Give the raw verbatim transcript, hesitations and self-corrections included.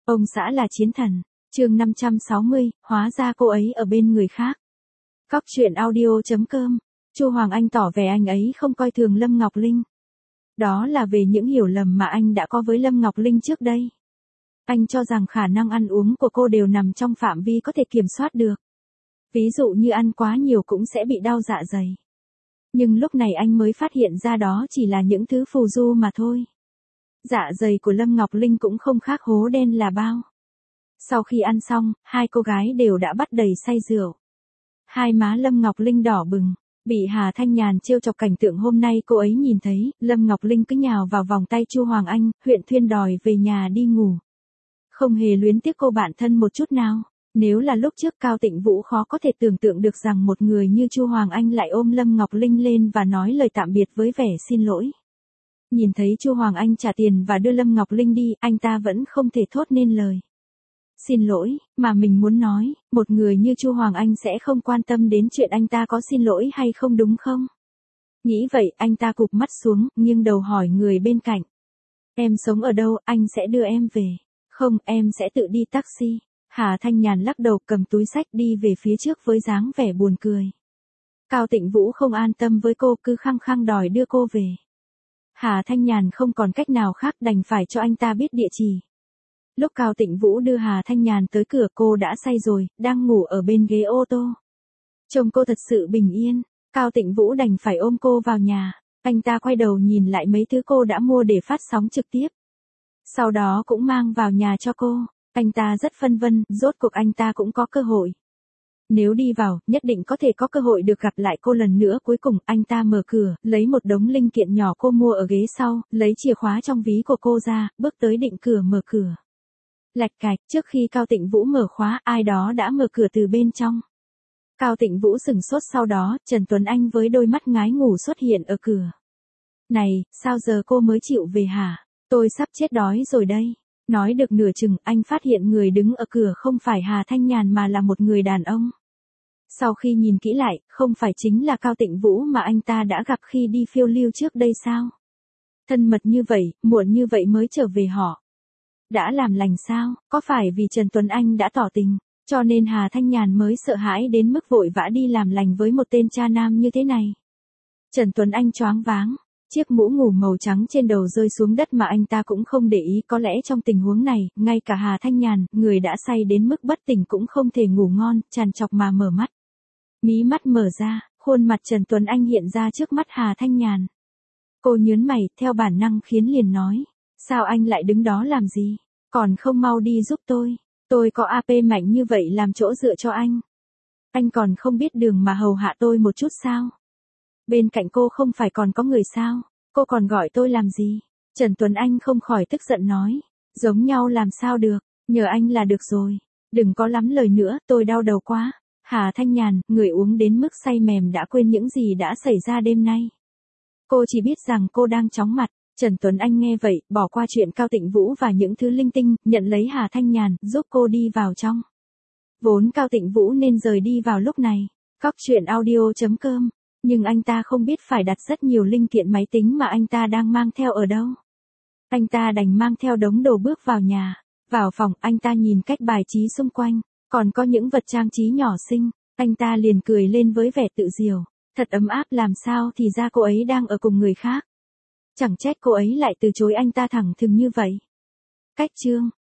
Ông xã là chiến thần. Chương năm trăm sáu mươi, hóa ra cô ấy ở bên người khác. Cóc truyện audio chấm com. Chu Hoàng Anh tỏ vẻ anh ấy không coi thường Lâm Ngọc Linh. Đó là về những hiểu lầm mà anh đã có với Lâm Ngọc Linh trước đây. Anh cho rằng khả năng ăn uống của cô đều nằm trong phạm vi có thể kiểm soát được. Ví dụ như ăn quá nhiều cũng sẽ bị đau dạ dày. Nhưng lúc này anh mới phát hiện ra đó chỉ là những thứ phù du mà thôi. Dạ dày của Lâm Ngọc Linh cũng không khác hố đen là bao. Sau khi ăn xong, hai cô gái đều đã bắt đầy say rượu. Hai má Lâm Ngọc Linh đỏ bừng, bị Hà Thanh Nhàn trêu chọc cảnh tượng hôm nay cô ấy nhìn thấy, Lâm Ngọc Linh cứ nhào vào vòng tay Chu Hoàng Anh, Huyện Thuyên đòi về nhà đi ngủ. Không hề luyến tiếc cô bạn thân một chút nào. Nếu là lúc trước Cao Tịnh Vũ khó có thể tưởng tượng được rằng một người như Chu Hoàng Anh lại ôm Lâm Ngọc Linh lên và nói lời tạm biệt với vẻ xin lỗi. Nhìn thấy Chu Hoàng Anh trả tiền và đưa Lâm Ngọc Linh đi, anh ta vẫn không thể thốt nên lời xin lỗi, mà mình muốn nói, một người như Chu Hoàng Anh sẽ không quan tâm đến chuyện anh ta có xin lỗi hay không đúng không? Nghĩ vậy, anh ta cụp mắt xuống, nghiêng đầu hỏi người bên cạnh. Em sống ở đâu, anh sẽ đưa em về. Không, em sẽ tự đi taxi. Hà Thanh Nhàn lắc đầu cầm túi xách đi về phía trước với dáng vẻ buồn cười. Cao Tịnh Vũ không an tâm với cô cứ khăng khăng đòi đưa cô về. Hà Thanh Nhàn không còn cách nào khác đành phải cho anh ta biết địa chỉ. Lúc Cao Tịnh Vũ đưa Hà Thanh Nhàn tới cửa cô đã say rồi, đang ngủ ở bên ghế ô tô. Trông cô thật sự bình yên, Cao Tịnh Vũ đành phải ôm cô vào nhà. Anh ta quay đầu nhìn lại mấy thứ cô đã mua để phát sóng trực tiếp. Sau đó cũng mang vào nhà cho cô. Anh ta rất phân vân, rốt cuộc anh ta cũng có cơ hội. Nếu đi vào, nhất định có thể có cơ hội được gặp lại cô lần nữa. Cuối cùng, anh ta mở cửa, lấy một đống linh kiện nhỏ cô mua ở ghế sau, lấy chìa khóa trong ví của cô ra, bước tới định cửa mở cửa. Lạch cạch, trước khi Cao Tịnh Vũ mở khóa, ai đó đã mở cửa từ bên trong. Cao Tịnh Vũ sừng sốt, sau đó, Trần Tuấn Anh với đôi mắt ngái ngủ xuất hiện ở cửa. Này, sao giờ cô mới chịu về hả? Tôi sắp chết đói rồi đây. Nói được nửa chừng, anh phát hiện người đứng ở cửa không phải Hà Thanh Nhàn mà là một người đàn ông. Sau khi nhìn kỹ lại, không phải chính là Cao Tịnh Vũ mà anh ta đã gặp khi đi phiêu lưu trước đây sao? Thân mật như vậy, muộn như vậy mới trở về họ. Đã làm lành sao? Có phải vì Trần Tuấn Anh đã tỏ tình, cho nên Hà Thanh Nhàn mới sợ hãi đến mức vội vã đi làm lành với một tên cha nam như thế này? Trần Tuấn Anh choáng váng. Chiếc mũ ngủ màu trắng trên đầu rơi xuống đất mà anh ta cũng không để ý, có lẽ trong tình huống này, ngay cả Hà Thanh Nhàn, người đã say đến mức bất tỉnh cũng không thể ngủ ngon, trằn trọc mà mở mắt. Mí mắt mở ra, khuôn mặt Trần Tuấn Anh hiện ra trước mắt Hà Thanh Nhàn. Cô nhớn mày, theo bản năng khiến liền nói, sao anh lại đứng đó làm gì, còn không mau đi giúp tôi, tôi có a pê mạnh như vậy làm chỗ dựa cho anh. Anh còn không biết đường mà hầu hạ tôi một chút sao? Bên cạnh cô không phải còn có người sao? Cô còn gọi tôi làm gì? Trần Tuấn Anh không khỏi tức giận nói. Giống nhau làm sao được, nhờ anh là được rồi. Đừng có lắm lời nữa, tôi đau đầu quá. Hà Thanh Nhàn, người uống đến mức say mềm đã quên những gì đã xảy ra đêm nay. Cô chỉ biết rằng cô đang chóng mặt. Trần Tuấn Anh nghe vậy, bỏ qua chuyện Cao Tịnh Vũ và những thứ linh tinh, nhận lấy Hà Thanh Nhàn, giúp cô đi vào trong. Vốn Cao Tịnh Vũ nên rời đi vào lúc này. Cóc truyện audio chấm com. Nhưng anh ta không biết phải đặt rất nhiều linh kiện máy tính mà anh ta đang mang theo ở đâu. Anh ta đành mang theo đống đồ bước vào nhà. Vào phòng, anh ta nhìn cách bài trí xung quanh, còn có những vật trang trí nhỏ xinh. Anh ta liền cười lên với vẻ tự diều. Thật ấm áp, làm sao thì ra cô ấy đang ở cùng người khác. Chẳng trách cô ấy lại từ chối anh ta thẳng thừng như vậy. Cách chương